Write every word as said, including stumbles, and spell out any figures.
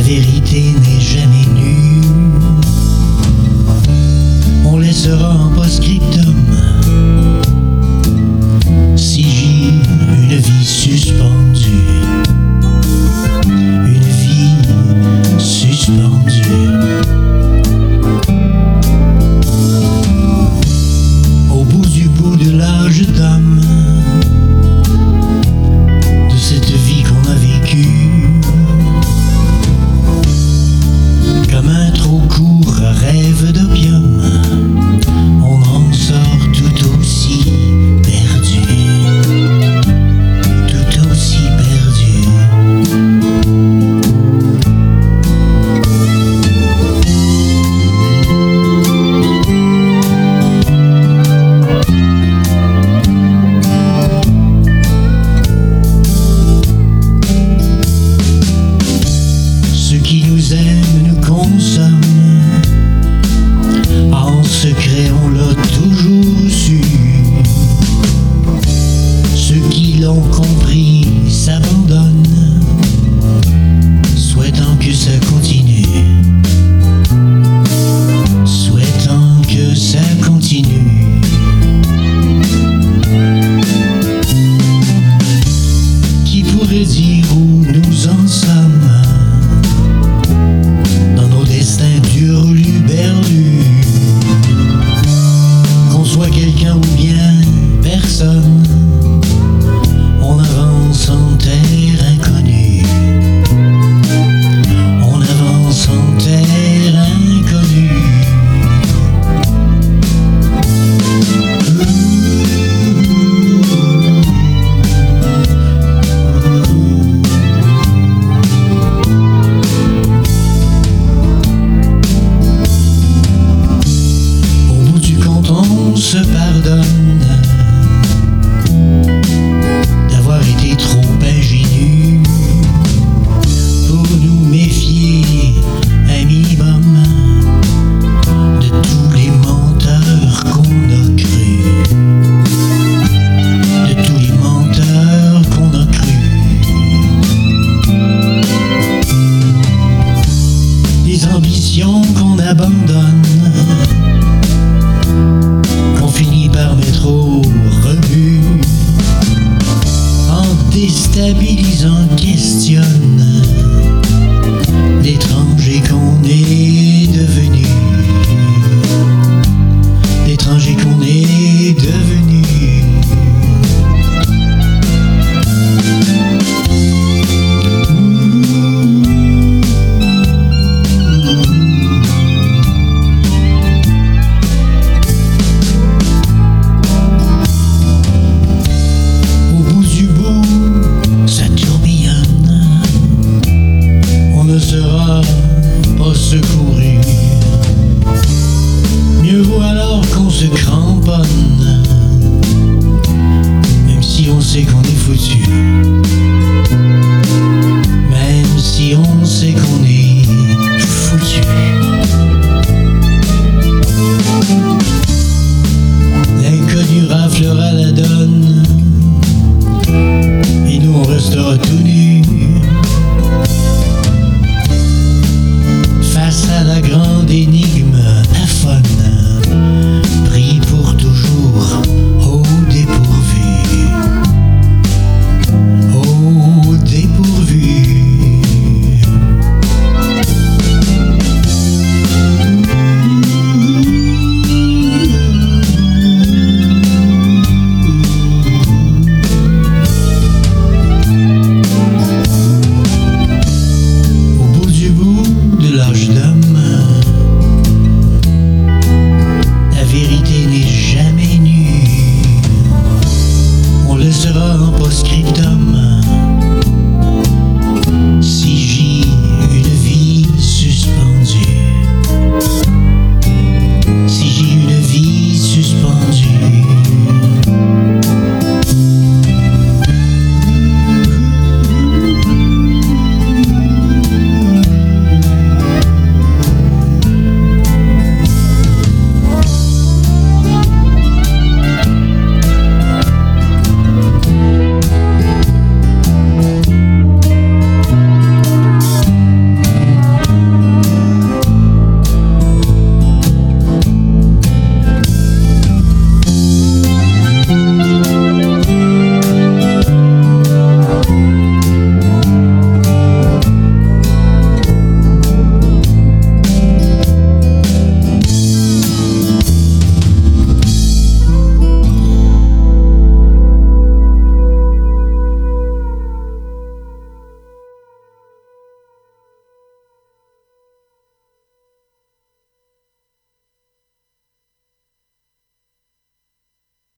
vérité n'est jamais nue. On laissera en post-scriptum sigile une vie suspendue, une vie suspendue. Au bout du bout de l'âge d'homme, de cette vie qu'on a vécue, comme un trop court rêve d'opium, on en sort tout aussi perdu, tout aussi perdu. Ceux qui nous aiment nous consomment. En secret, on l'a toujours su. Ceux qui l'ont compris s'abandonnent, souhaitant que ça continue, souhaitant que ça continue. Qui pourrait dire où nous en sommes dans nos destins d'hurluberlus? Qu'on soit quelqu'un ou bien personne, on avance en terre inconnue. On avance en terre inconnue. Au bout du compte, on se pardonne d'avoir été trop ingénus pour nous méfier un minimum de tous les menteurs qu'on a crus, de tous les menteurs qu'on a crus. Des ambitions qu'on abandonne, qu'on finit par mettre au rebut, en déstabilisant, questionne l'étranger qu'on est devenu, l'étranger qu'on est devenu. Au bout du bout, ça tourbillonne, on ne sera pas secouru. Mieux vaut alors qu'on se cramponne, même si on sait qu'on est foutu, même si on sait qu'on est